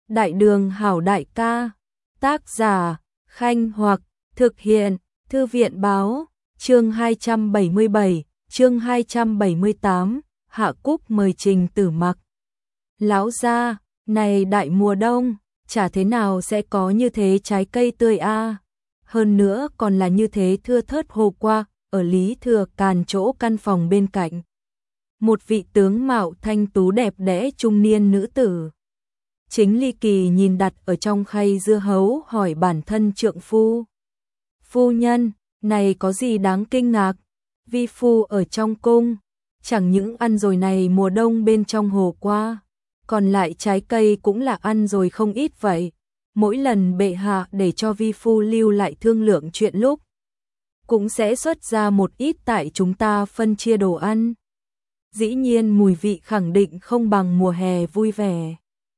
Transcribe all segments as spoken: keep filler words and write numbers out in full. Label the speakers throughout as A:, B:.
A: Đại đường hảo đại ca. Tác giả, Khanh Hoặc, thực hiện, Thư viện báo, chương hai trăm bảy mươi bảy, chương hai trăm bảy mươi tám, Hạ Cúc mời Trình Tử Mặc. Lão gia, này đại mùa đông, chả thế nào sẽ có như thế trái cây tươi a. Hơn nữa còn là như thế thưa thớt hồ qua, ở Lý Thừa Càn chỗ căn phòng bên cạnh. Một vị tướng mạo thanh tú đẹp đẽ trung niên nữ tử. Chính ly kỳ nhìn đặt ở trong khay dưa hấu hỏi bản thân trượng phu. Phu nhân, này có gì đáng kinh ngạc? Vi phu ở trong cung, chẳng những ăn rồi này mùa đông bên trong hồ qua, còn lại trái cây cũng là ăn rồi không ít vậy. Mỗi lần bệ hạ để cho vi phu lưu lại thương lượng chuyện lúc, cũng sẽ xuất ra một ít tại chúng ta phân chia đồ ăn. Dĩ nhiên mùi vị khẳng định không bằng mùa hè vui vẻ.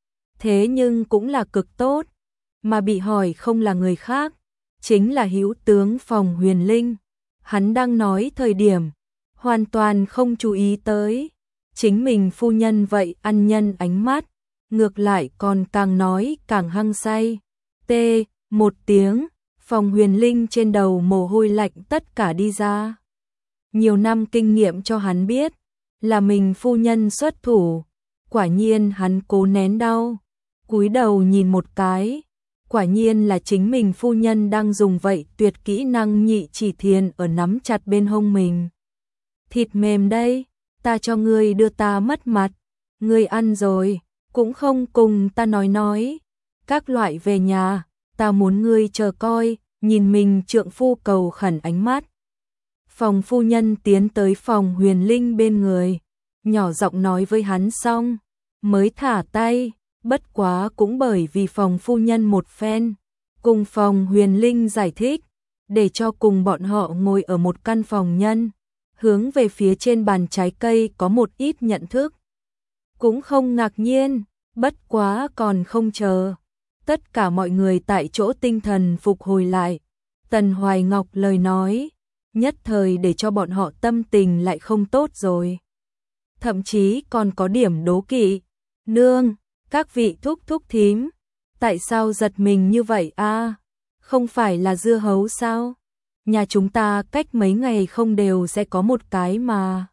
A: Thế nhưng cũng là cực tốt, mà bị hỏi không là người khác, chính là hữu tướng Phòng Huyền Linh. Hắn đang nói thời điểm, hoàn toàn không chú ý tới. Chính mình phu nhân vậy ăn nhân ánh mắt, ngược lại còn càng nói càng hăng say. Tê, một tiếng, Phòng Huyền Linh trên đầu mồ hôi lạnh tất cả đi ra. Nhiều năm kinh nghiệm cho hắn biết, là mình phu nhân xuất thủ, quả nhiên hắn cố nén đau, cúi đầu nhìn một cái, quả nhiên là chính mình phu nhân đang dùng vậy tuyệt kỹ năng nhị chỉ thiền ở nắm chặt bên hông mình. Thịt mềm đây, ta cho ngươi đưa ta mất mặt, ngươi ăn rồi, cũng không cùng ta nói nói, các loại về nhà, ta muốn ngươi chờ coi, nhìn mình trượng phu cầu khẩn ánh mắt. Phòng phu nhân tiến tới Phòng Huyền Linh bên người, nhỏ giọng nói với hắn xong, mới thả tay, bất quá cũng bởi vì Phòng phu nhân một phen, cùng Phòng Huyền Linh giải thích, để cho cùng bọn họ ngồi ở một căn phòng nhân, hướng về phía trên bàn trái cây có một ít nhận thức. Cũng không ngạc nhiên, bất quá còn không chờ. Tất cả mọi người tại chỗ tinh thần phục hồi lại, Tần Hoài Ngọc lời nói, nhất thời để cho bọn họ tâm tình lại không tốt rồi. Thậm chí còn có điểm đố kỵ. Nương, các vị thúc thúc thím, tại sao giật mình như vậy a? Không phải là dưa hấu sao? Nhà chúng ta cách mấy ngày không đều sẽ có một cái mà.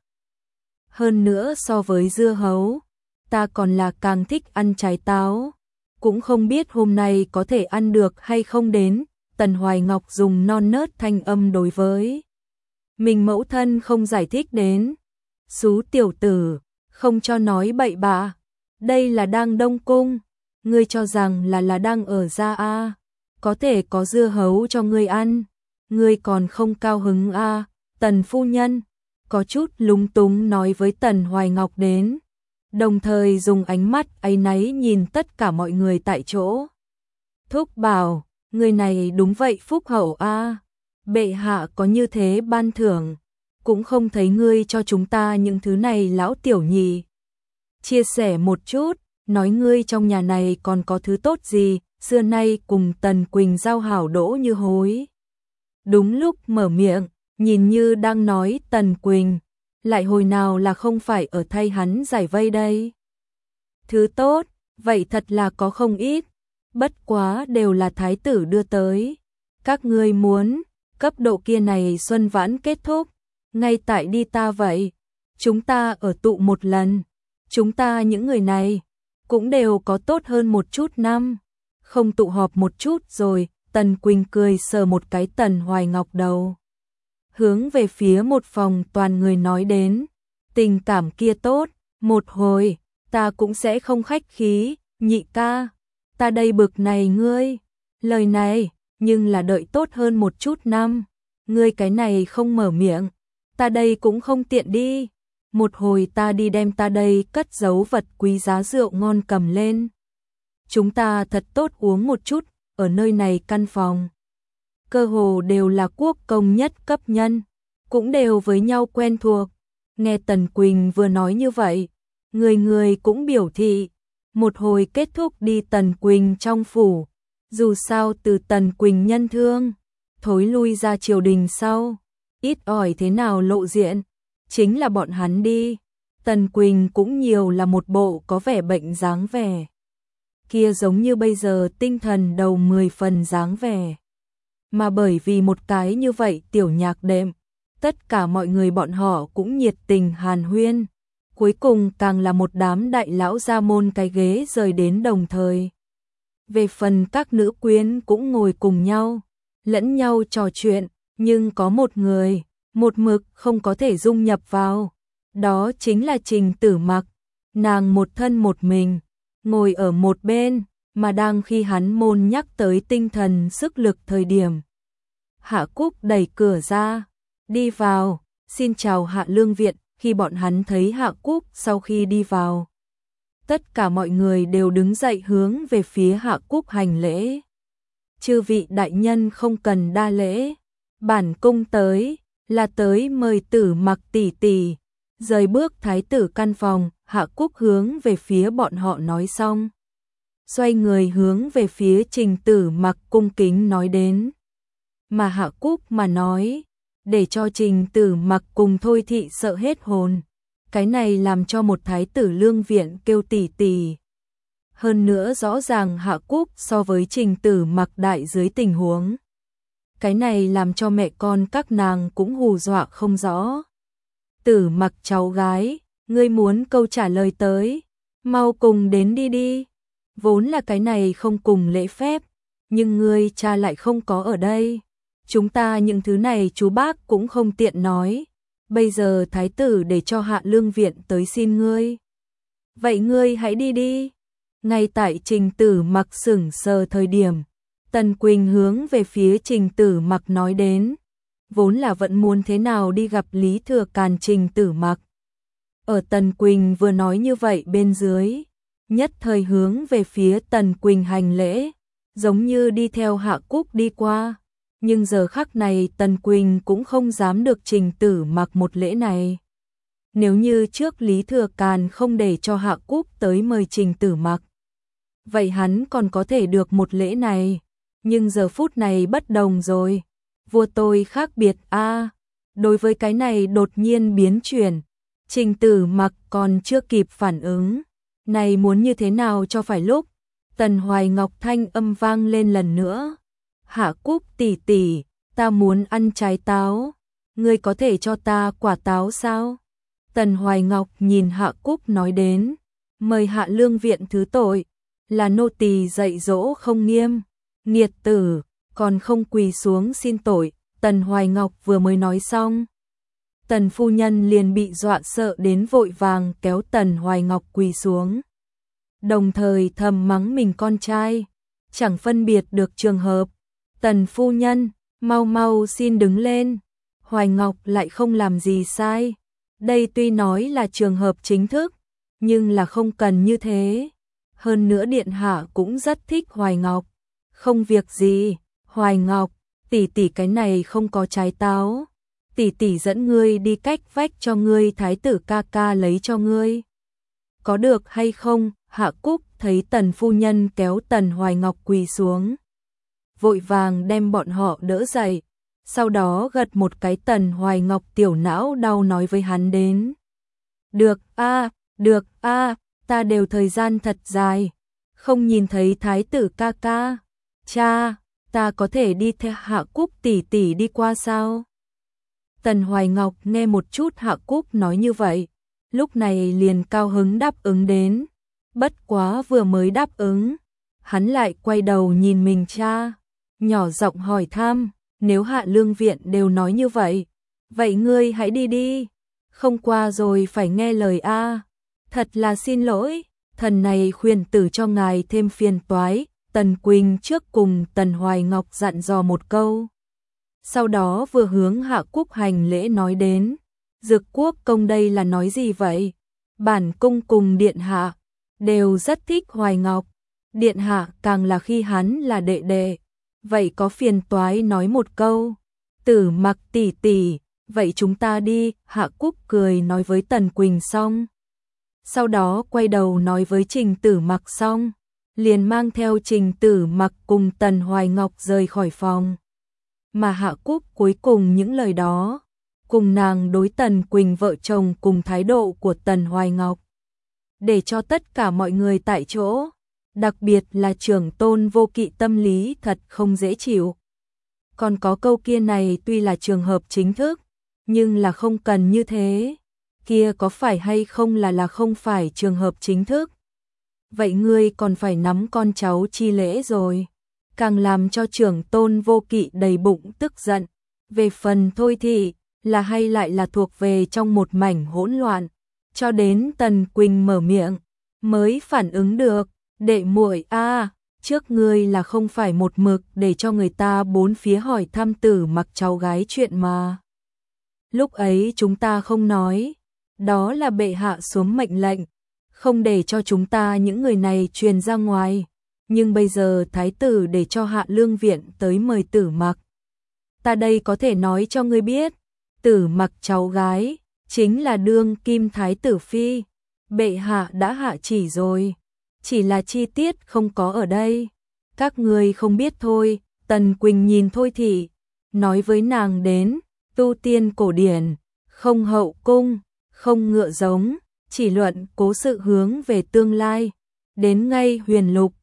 A: Hơn nữa so với dưa hấu, ta còn là càng thích ăn trái táo. Cũng không biết hôm nay có thể ăn được hay không đến. Tần Hoài Ngọc dùng non nớt thanh âm đối với mình mẫu thân không giải thích đến. Xú tiểu tử, không cho nói bậy bạ. Đây là đang đông cung, ngươi cho rằng là là đang ở gia a, có thể có dưa hấu cho ngươi ăn, ngươi còn không cao hứng a? Tần phu nhân có chút lúng túng nói với Tần Hoài Ngọc đến, đồng thời dùng ánh mắt áy náy nhìn tất cả mọi người tại chỗ. Thúc bảo, người này đúng vậy phúc hậu a, bệ hạ có như thế ban thưởng, cũng không thấy ngươi cho chúng ta những thứ này lão tiểu nhị. Chia sẻ một chút, nói ngươi trong nhà này còn có thứ tốt gì, xưa nay cùng Tần Quỳnh giao hảo đỗ như hối. Đúng lúc mở miệng, nhìn như đang nói Tần Quỳnh, lại hồi nào là không phải ở thay hắn giải vây đây. Thứ tốt, vậy thật là có không ít, bất quá đều là thái tử đưa tới. Các ngươi muốn, cấp độ kia này xuân vãn kết thúc, ngay tại đi ta vậy, chúng ta ở tụ một lần. Chúng ta những người này cũng đều có tốt hơn một chút năm, không tụ họp một chút rồi. Tần Quỳnh cười sờ một cái Tần Hoài Ngọc đầu, hướng về phía một phòng toàn người nói đến, tình cảm kia tốt, một hồi ta cũng sẽ không khách khí. Nhị ca, ta đây bực này ngươi, lời này nhưng là đợi tốt hơn một chút năm, ngươi cái này không mở miệng, ta đây cũng không tiện đi. Một hồi ta đi đem ta đây cất giấu vật quý giá rượu ngon cầm lên. Chúng ta thật tốt uống một chút, ở nơi này căn phòng. Cơ hồ đều là quốc công nhất cấp nhân, cũng đều với nhau quen thuộc. Nghe Tần Quỳnh vừa nói như vậy, người người cũng biểu thị. Một hồi kết thúc đi Tần Quỳnh trong phủ, dù sao từ Tần Quỳnh nhân thương, thối lui ra triều đình sau, ít ỏi thế nào lộ diện. Chính là bọn hắn đi, Tần Quỳnh cũng nhiều là một bộ có vẻ bệnh dáng vẻ. kia giống như bây giờ tinh thần đầu mười phần dáng vẻ. Mà bởi vì một cái như vậy tiểu nhạc đệm, tất cả mọi người bọn họ cũng nhiệt tình hàn huyên. Cuối cùng càng là một đám đại lão gia môn cái ghế rời đến đồng thời. Về phần các nữ quyến cũng ngồi cùng nhau, lẫn nhau trò chuyện, nhưng có một người, một mực không có thể dung nhập vào. Đó chính là Trình Tử Mặc. Nàng một thân một mình, ngồi ở một bên, mà đang khi hắn môn nhắc tới tinh thần sức lực thời điểm. Hạ Cúc đẩy cửa ra, đi vào, xin chào Hạ Lương Viện. Khi bọn hắn thấy Hạ Cúc sau khi đi vào, tất cả mọi người đều đứng dậy hướng về phía Hạ Cúc hành lễ. Chư vị đại nhân không cần đa lễ, bản cung tới, là tới mời Tử Mặc tỷ tỷ. Rời bước thái tử căn phòng, Hạ Cúc hướng về phía bọn họ nói xong. Xoay người hướng về phía Trình Tử Mặc cung kính nói đến. Mà Hạ Cúc mà nói, để cho Trình Tử Mặc cùng Thôi Thị sợ hết hồn. Cái này làm cho một thái tử lương viện kêu tỷ tỷ. Hơn nữa rõ ràng Hạ Cúc so với Trình Tử Mặc đại dưới tình huống. Cái này làm cho mẹ con các nàng cũng hù dọa không rõ. Tử Mặc cháu gái, ngươi muốn câu trả lời tới, mau cùng đến đi đi. Vốn là cái này không cùng lễ phép, nhưng ngươi cha lại không có ở đây. Chúng ta những thứ này chú bác cũng không tiện nói. Bây giờ thái tử để cho Hạ Lương Viện tới xin ngươi. Vậy ngươi hãy đi đi. Ngay tại Trình Tử Mặc sững sờ thời điểm, Tần Quỳnh hướng về phía Trình Tử Mặc nói đến. Vốn là vẫn muốn thế nào đi gặp Lý Thừa Càn Trình Tử Mặc. Ở Tần Quỳnh vừa nói như vậy bên dưới, nhất thời hướng về phía Tần Quỳnh hành lễ, giống như đi theo Hạ Cúc đi qua. Nhưng giờ khắc này Tần Quỳnh cũng không dám được Trình Tử Mặc một lễ này. Nếu như trước Lý Thừa Càn không để cho Hạ Cúc tới mời Trình Tử Mặc, vậy hắn còn có thể được một lễ này. Nhưng giờ phút này bất đồng rồi. Vua tôi khác biệt a. À, đối với cái này đột nhiên biến chuyển, Trình Tử Mặc còn chưa kịp phản ứng. Này muốn như thế nào cho phải lúc? Tần Hoài Ngọc thanh âm vang lên lần nữa. Hạ Cúc tỷ tỷ, ta muốn ăn trái táo, ngươi có thể cho ta quả táo sao? Tần Hoài Ngọc nhìn Hạ Cúc nói đến, mời Hạ Lương Viện thứ tội, là nô tỳ dạy dỗ không nghiêm, nghiệt tử, còn không quỳ xuống xin tội. Tần Hoài Ngọc vừa mới nói xong, Tần phu nhân liền bị dọa sợ đến vội vàng kéo Tần Hoài Ngọc quỳ xuống. Đồng thời thầm mắng mình con trai, chẳng phân biệt được trường hợp. Tần phu nhân, mau mau xin đứng lên. Hoài Ngọc lại không làm gì sai. Đây tuy nói là trường hợp chính thức, nhưng là không cần như thế. Hơn nữa điện hạ cũng rất thích Hoài Ngọc. Không việc gì, Hoài Ngọc, tỷ tỷ cái này không có trái táo. Tỷ tỷ dẫn ngươi đi cách vách cho ngươi thái tử ca ca lấy cho ngươi. Có được hay không? Hạ Cúc thấy Tần phu nhân kéo Tần Hoài Ngọc quỳ xuống, vội vàng đem bọn họ đỡ dậy, sau đó gật một cái. Tần Hoài Ngọc tiểu não đau nói với hắn đến. Được a, à, được a, à, ta đều thời gian thật dài, không nhìn thấy thái tử ca ca. Cha, ta có thể đi theo Hạ Cúc tỷ tỷ đi qua sao? Tần Hoài Ngọc nghe một chút Hạ Cúc nói như vậy, lúc này liền cao hứng đáp ứng đến. Bất quá vừa mới đáp ứng, hắn lại quay đầu nhìn mình cha, nhỏ giọng hỏi thăm, nếu Hạ Lương Viện đều nói như vậy, vậy ngươi hãy đi đi, không qua rồi phải nghe lời a. À. Thật là xin lỗi, thần này khuyên tử cho ngài thêm phiền toái. Tần Quỳnh trước cùng Tần Hoài Ngọc dặn dò một câu, sau đó vừa hướng Hạ Cúc hành lễ nói đến. Dực Quốc công đây là nói gì vậy? Bản cung cùng điện hạ đều rất thích Hoài Ngọc, điện hạ càng là khi hắn là đệ đệ, vậy có phiền toái nói một câu. Tử Mặc tỷ tỷ, vậy chúng ta đi. Hạ Cúc cười nói với Tần Quỳnh xong, sau đó quay đầu nói với Trình Tử Mặc xong, liền mang theo Trình Tử Mặc cùng Tần Hoài Ngọc rời khỏi phòng. Mà Hạ Cúc cuối cùng những lời đó, cùng nàng đối Tần Quỳnh vợ chồng cùng thái độ của Tần Hoài Ngọc, để cho tất cả mọi người tại chỗ đặc biệt là trưởng tôn Vô Kỵ tâm lý thật không dễ chịu. Còn có câu kia này tuy là trường hợp chính thức, nhưng là không cần như thế. Kia có phải hay không là là không phải trường hợp chính thức. Vậy ngươi còn phải nắm con cháu chi lễ rồi. Càng làm cho trưởng tôn Vô Kỵ đầy bụng tức giận. Về phần Thôi Thị, là hay lại là thuộc về trong một mảnh hỗn loạn. Cho đến Tần Quỳnh mở miệng, mới phản ứng được. Đệ muội a, trước ngươi là không phải một mực để cho người ta bốn phía hỏi thăm Tử Mặc cháu gái chuyện mà. Lúc ấy chúng ta không nói, đó là bệ hạ xuống mệnh lệnh, không để cho chúng ta những người này truyền ra ngoài. Nhưng bây giờ thái tử để cho Hạ Lương viện tới mời Tử Mặc. Ta đây có thể nói cho ngươi biết, Tử Mặc cháu gái chính là đương kim thái tử phi. Bệ hạ đã hạ chỉ rồi, chỉ là chi tiết không có ở đây. Các ngươi không biết thôi. Tần Quỳnh nhìn Thôi Thị, nói với nàng đến tu tiên cổ điển, không hậu cung, không ngựa giống, chỉ luận cố sự hướng về tương lai. Đến ngay huyền lục,